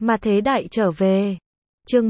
Mà thế đại trở về. Chương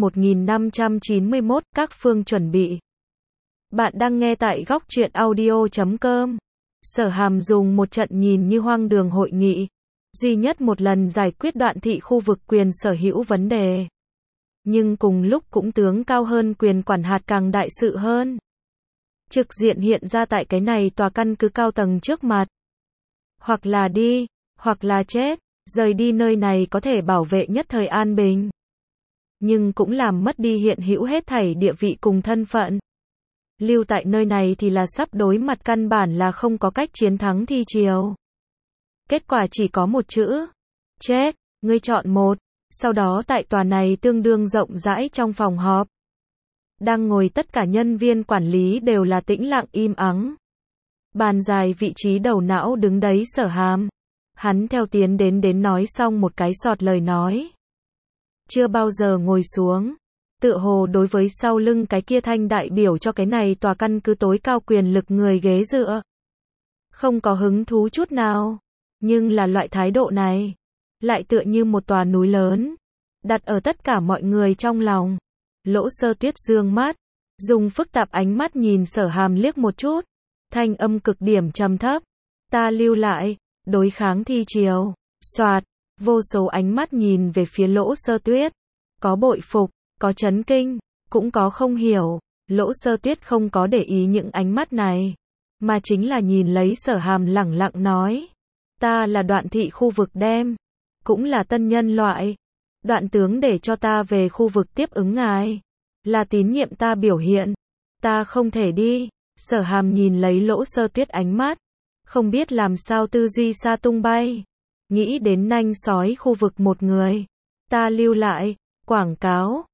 1591, các phương chuẩn bị. Bạn đang nghe tại góc truyện audio.com. Sở Hàm dùng một trận nhìn như hoang đường hội nghị, duy nhất một lần giải quyết Đoạn thị khu vực quyền sở hữu vấn đề. Nhưng cùng lúc cũng tướng cao hơn quyền quản hạt càng đại sự hơn. Trực diện hiện ra tại cái này tòa căn cứ cao tầng trước mặt. Hoặc là đi, hoặc là chết, rời đi nơi này có thể bảo vệ nhất thời an bình. Nhưng cũng làm mất đi hiện hữu hết thảy địa vị cùng thân phận. Lưu tại nơi này thì là sắp đối mặt căn bản là không có cách chiến thắng thi triều. Kết quả chỉ có một chữ. Chết, ngươi chọn một. Sau đó tại tòa này tương đương rộng rãi trong phòng họp. Đang ngồi tất cả nhân viên quản lý đều là tĩnh lặng im ắng. Bàn dài vị trí đầu não đứng đấy Sở Hàm. Hắn theo tiến đến nói xong một cái sọt lời nói. Chưa bao giờ ngồi xuống. Tựa hồ đối với sau lưng cái kia thanh đại biểu cho cái này tòa căn cứ tối cao quyền lực người ghế dựa. Không có hứng thú chút nào. Nhưng là loại thái độ này. Lại tựa như một tòa núi lớn. Đặt ở tất cả mọi người trong lòng. Lỗ Sơ Tuyết dương mắt. Dùng phức tạp ánh mắt nhìn Sở Hàm liếc một chút. Thanh âm cực điểm trầm thấp. Ta lưu lại. Đối kháng thi triều. Soạt. Vô số ánh mắt nhìn về phía Lỗ Sơ Tuyết. Có bội phục, có chấn kinh, cũng có không hiểu. Lỗ Sơ Tuyết không có để ý những ánh mắt này. Mà chính là nhìn lấy Sở Hàm lẳng lặng nói. Ta là Đoạn thị khu vực đem. Cũng là tân nhân loại. Đoạn tướng để cho ta về khu vực tiếp ứng ngài. Là tín nhiệm ta biểu hiện. Ta không thể đi. Sở Hàm nhìn lấy Lỗ Sơ Tuyết ánh mắt. Không biết làm sao tư duy xa tung bay. Nghĩ đến nanh sói khu vực một người. Ta lưu lại. Quảng cáo.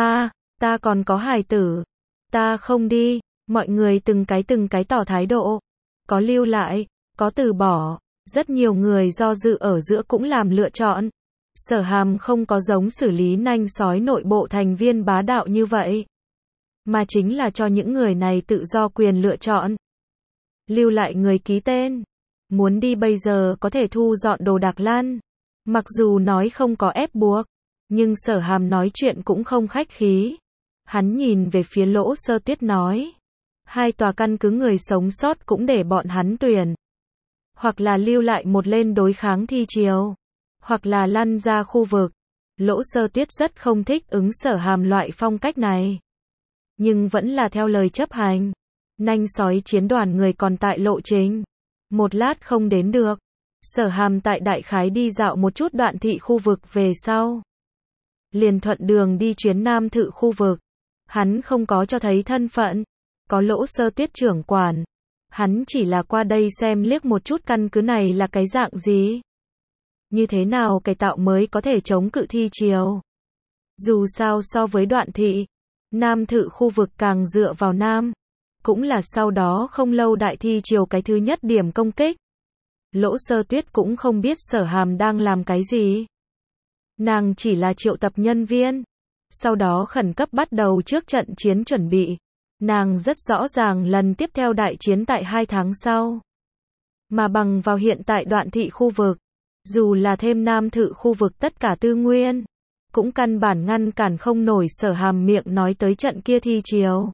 Ta còn có hài tử. Ta không đi. Mọi người từng cái tỏ thái độ. Có lưu lại. Có từ bỏ. Rất nhiều người do dự ở giữa cũng làm lựa chọn. Sở Hàm không có giống xử lý nanh sói nội bộ thành viên bá đạo như vậy. Mà chính là cho những người này tự do quyền lựa chọn. Lưu lại người ký tên. Muốn đi bây giờ có thể thu dọn đồ đạc lăn. Mặc dù nói không có ép buộc. Nhưng Sở Hàm nói chuyện cũng không khách khí. Hắn nhìn về phía Lỗ Sơ Tuyết nói. Hai tòa căn cứ người sống sót cũng để bọn hắn tuyển. Hoặc là lưu lại một lên đối kháng thi triều. Hoặc là lăn ra khu vực. Lỗ Sơ Tuyết rất không thích ứng Sở Hàm loại phong cách này. Nhưng vẫn là theo lời chấp hành. Nanh sói chiến đoàn người còn tại lộ trình. Một lát không đến được. Sở Hàm tại đại khái đi dạo một chút Đoạn thị khu vực về sau. Liền thuận đường đi chuyến Nam Thự khu vực. Hắn không có cho thấy thân phận. Có Lỗ Sơ Tuyết trưởng quản. Hắn chỉ là qua đây xem liếc một chút căn cứ này là cái dạng gì. Như thế nào cải tạo mới có thể chống cự thi triều. Dù sao so với Đoạn thị, Nam Thự khu vực càng dựa vào Nam. Cũng là sau đó không lâu đại thi triều cái thứ nhất điểm công kích. Lỗ Sơ Tuyết cũng không biết Sở Hàm đang làm cái gì. Nàng chỉ là triệu tập nhân viên. Sau đó khẩn cấp bắt đầu trước trận chiến chuẩn bị. Nàng rất rõ ràng lần tiếp theo đại chiến tại 2 tháng sau. Mà bằng vào hiện tại Đoạn thị khu vực. Dù là thêm Nam Thự khu vực tất cả tư nguyên. Cũng căn bản ngăn cản không nổi Sở Hàm miệng nói tới trận kia thi triều.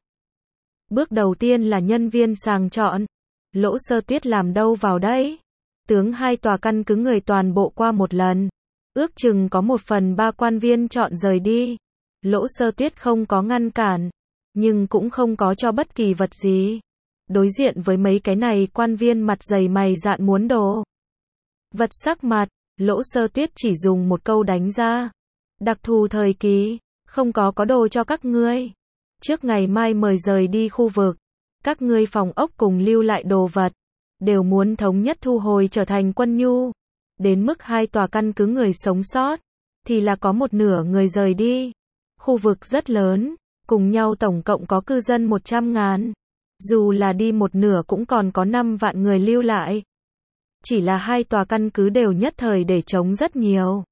Bước đầu tiên là nhân viên sàng chọn. Lỗ Sơ Tuyết làm đâu vào đấy. Tướng hai tòa căn cứ người toàn bộ qua một lần. Ước chừng có 1/3 quan viên chọn rời đi. Lỗ Sơ Tuyết không có ngăn cản. Nhưng cũng không có cho bất kỳ vật gì. Đối diện với mấy cái này quan viên mặt dày mày dạn muốn đồ. Vật sắc mặt. Lỗ Sơ Tuyết chỉ dùng một câu đánh ra. Đặc thù thời kỳ. Không có đồ cho các ngươi. Trước ngày mai mời rời đi khu vực. Các ngươi phòng ốc cùng lưu lại đồ vật. Đều muốn thống nhất thu hồi trở thành quân nhu. Đến mức hai tòa căn cứ người sống sót. Thì là có 1/2 người rời đi. Khu vực rất lớn. Cùng nhau tổng cộng có cư dân 100.000. Dù là đi 1/2 cũng còn có 5 vạn người lưu lại. Chỉ là hai tòa căn cứ đều nhất thời để trống rất nhiều.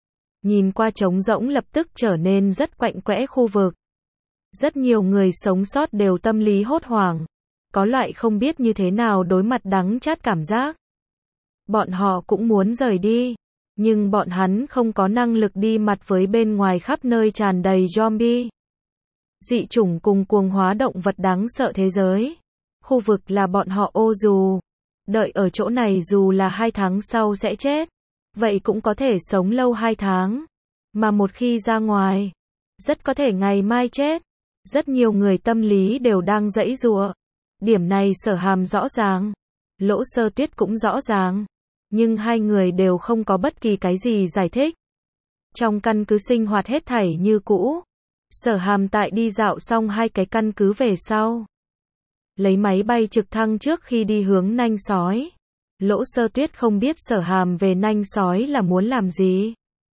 Nhìn qua trống rỗng lập tức trở nên rất quạnh quẽ khu vực. Rất nhiều người sống sót đều tâm lý hốt hoảng. Có loại không biết như thế nào đối mặt đắng chát cảm giác. Bọn họ cũng muốn rời đi. Nhưng bọn hắn không có năng lực đi mặt với bên ngoài khắp nơi tràn đầy zombie. Dị chủng cùng cuồng hóa động vật đáng sợ thế giới. Khu vực là bọn họ ô dù. Đợi ở chỗ này dù là 2 tháng sau sẽ chết. Vậy cũng có thể sống lâu 2 tháng. Mà một khi ra ngoài, rất có thể ngày mai chết. Rất nhiều người tâm lý đều đang giãy giụa. Điểm này Sở Hàm rõ ràng. Lỗ Sơ Tuyết cũng rõ ràng. Nhưng hai người đều không có bất kỳ cái gì giải thích. Trong căn cứ sinh hoạt hết thảy như cũ. Sở Hàm tại đi dạo xong 2 cái căn cứ về sau. Lấy máy bay trực thăng trước khi đi hướng nanh sói. Lỗ Sơ Tuyết không biết Sở Hàm về nanh sói là muốn làm gì.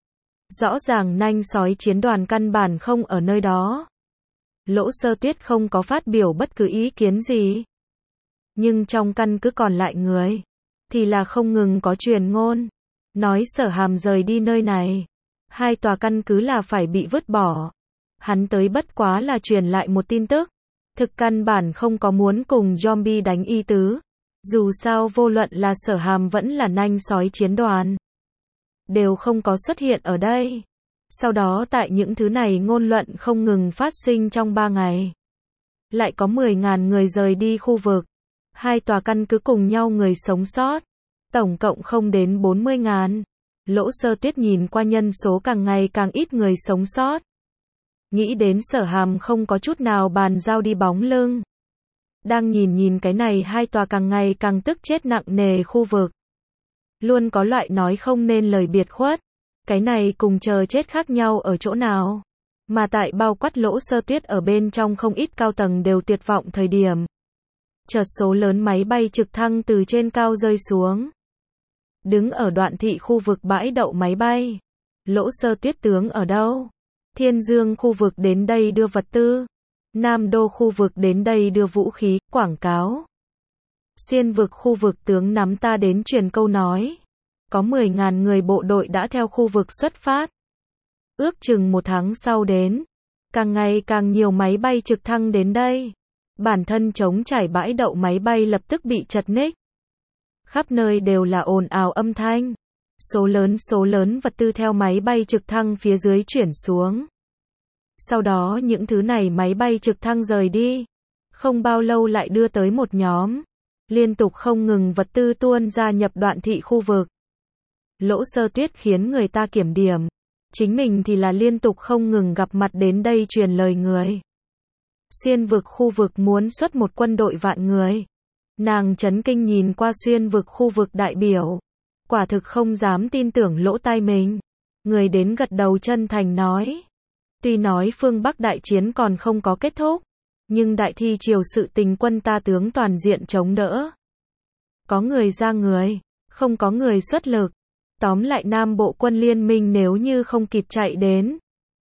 Rõ ràng nanh sói chiến đoàn căn bản không ở nơi đó. Lỗ Sơ Tuyết không có phát biểu bất cứ ý kiến gì. Nhưng trong căn cứ còn lại người, thì là không ngừng có truyền ngôn. Nói Sở Hàm rời đi nơi này. 2 tòa căn cứ là phải bị vứt bỏ. Hắn tới bất quá là truyền lại một tin tức. Thực căn bản không có muốn cùng zombie đánh ý tứ. Dù sao vô luận là Sở Hàm vẫn là nanh sói chiến đoàn. Đều không có xuất hiện ở đây. Sau đó tại những thứ này ngôn luận không ngừng phát sinh trong 3 ngày. Lại có 10.000 người rời đi khu vực. 2 tòa căn cứ cùng nhau người sống sót. Tổng cộng không đến 40.000. Lỗ Sơ Tuyết nhìn qua nhân số càng ngày càng ít người sống sót. Nghĩ đến Sở Hàm không có chút nào bàn giao đi bóng lưng. Đang nhìn cái này 2 tòa càng ngày càng tức chết nặng nề khu vực. Luôn có loại nói không nên lời biệt khuất. Cái này cùng chờ chết khác nhau ở chỗ nào. Mà tại bao quát Lỗ Sơ Tuyết ở bên trong không ít cao tầng đều tuyệt vọng thời điểm. Chợt số lớn máy bay trực thăng từ trên cao rơi xuống. Đứng ở Đoạn Thị khu vực bãi đậu máy bay. Lỗ Sơ Tuyết tướng ở đâu? Thiên Dương khu vực đến đây đưa vật tư. Nam Đô khu vực đến đây đưa vũ khí, quảng cáo. Xuyên vực khu vực tướng nắm ta đến truyền câu nói. Có 10.000 người bộ đội đã theo khu vực xuất phát. Ước chừng 1 tháng sau đến. Càng ngày càng nhiều máy bay trực thăng đến đây. Bản thân trống trải bãi đậu máy bay lập tức bị chật ních. Khắp nơi đều là ồn ào âm thanh. Số lớn vật tư theo máy bay trực thăng phía dưới chuyển xuống. Sau đó những thứ này máy bay trực thăng rời đi. Không bao lâu lại đưa tới một nhóm. Liên tục không ngừng vật tư tuôn ra nhập Đoạn Thị khu vực. Lỗ Sơ Tuyết khiến người ta kiểm điểm. Chính mình thì là liên tục không ngừng gặp mặt đến đây truyền lời người. Xuyên vực khu vực muốn xuất một quân đội vạn người. Nàng chấn kinh nhìn qua xuyên vực khu vực đại biểu. Quả thực không dám tin tưởng lỗ tai mình. Người đến gật đầu chân thành nói. Tuy nói phương Bắc đại chiến còn không có kết thúc. Nhưng đại thi triều sự tình quân ta tướng toàn diện chống đỡ. Có người ra người. Không có người xuất lực. Tóm lại Nam Bộ quân liên minh nếu như không kịp chạy đến.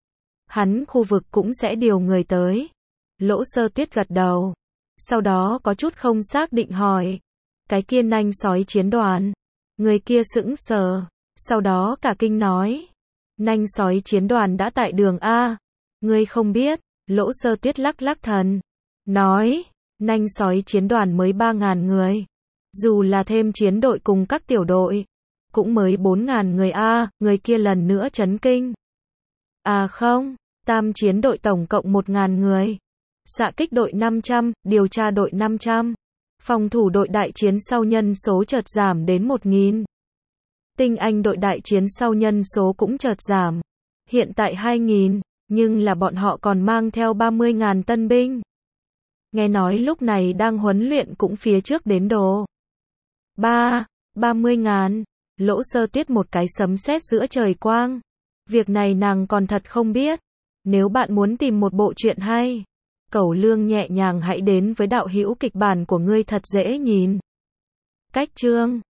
Hắn khu vực cũng sẽ điều người tới. Lỗ Sơ Tuyết gật đầu. Sau đó có chút không xác định hỏi. Cái kia nanh sói chiến đoàn. Người kia sững sờ. Sau đó cả kinh nói. Nanh sói chiến đoàn đã tại đường A. Ngươi không biết. Lỗ Sơ Tuyết lắc lắc thần. Nói. Nanh sói chiến đoàn mới 3.000 người. Dù là thêm chiến đội cùng các tiểu đội. Cũng mới 4.000 người A. Người kia lần nữa chấn kinh. À không. Tam chiến đội tổng cộng 1.000 người. Xạ kích đội 500, điều tra đội 500. Phòng thủ đội đại chiến sau nhân số chợt giảm đến 1.000. Tinh Anh đội đại chiến sau nhân số cũng chợt giảm. Hiện tại 2.000, nhưng là bọn họ còn mang theo 30.000 tân binh. Nghe nói lúc này đang huấn luyện cũng phía trước đến đồ. 30.000. Lỗ Sơ Tuyết một cái sấm sét giữa trời quang. Việc này nàng còn thật không biết. Nếu bạn muốn tìm một bộ truyện hay, Cẩu Lương nhẹ nhàng hãy đến với đạo hữu kịch bản của ngươi thật dễ nhìn. Cách chương